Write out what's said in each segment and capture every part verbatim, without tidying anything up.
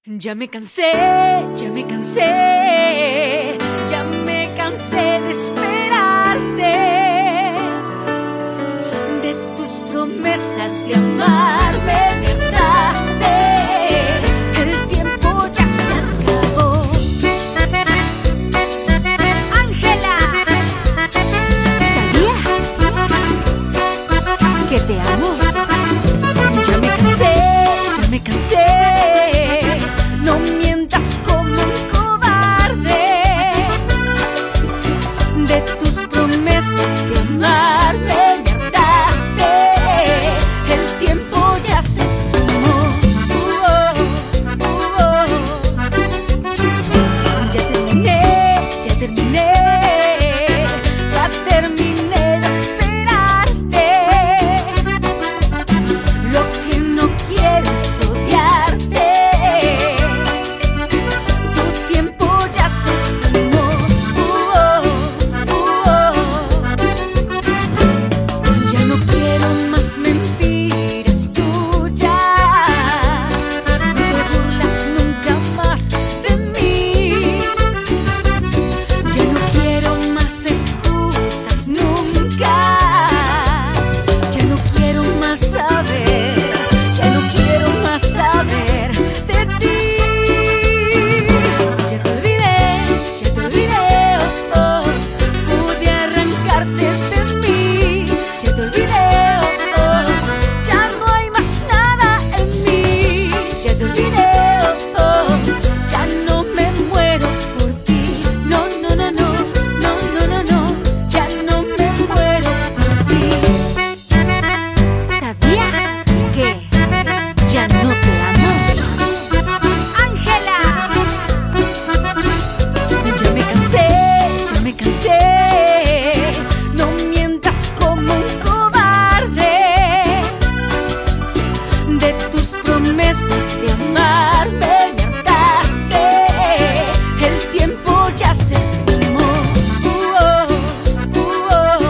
Ya me cansé, ya me cansé, ya me cansé de esperarte, de tus promesas de amarme, me daste, el tiempo ya se acabó. Ángela, ¿sabías que te amo? Ya me cansé, ya me cansé. No mientas como un cobarde de tus promesas de amarme, me hartaste, el tiempo ya se esfumó. Uh, uh, uh. Ya terminé, ya terminé, ya terminé de esperarte. Lo que no quiero es odiarte. No mientas como un cobarde de tus promesas de amarme, me hartaste, el tiempo ya se esfumó. Uh, uh, uh.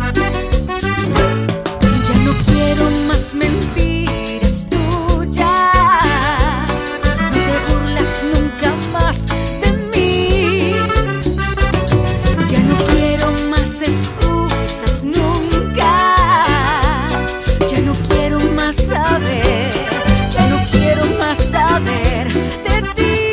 Ya no quiero más mentiras tuyas, no te burlas nunca más de mí. Ya no quiero más excusas nunca, ya no quiero más saber, ya no quiero más saber de ti.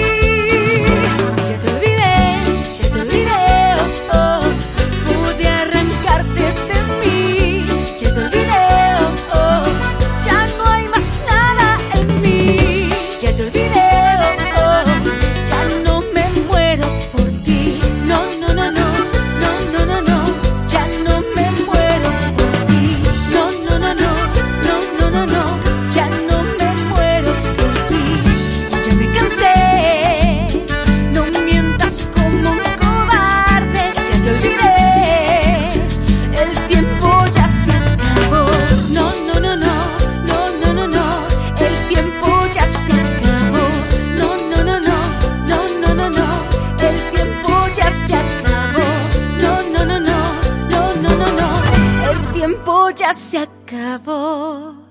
Ya te olvidé, ya te olvidé, oh, oh, pude arrancarte de mí. Ya te olvidé, oh, oh, ya no hay más nada en mí. Ya te olvidé, oh, oh, ya no me muero por ti. No, no, no, no. El tiempo ya se acabó.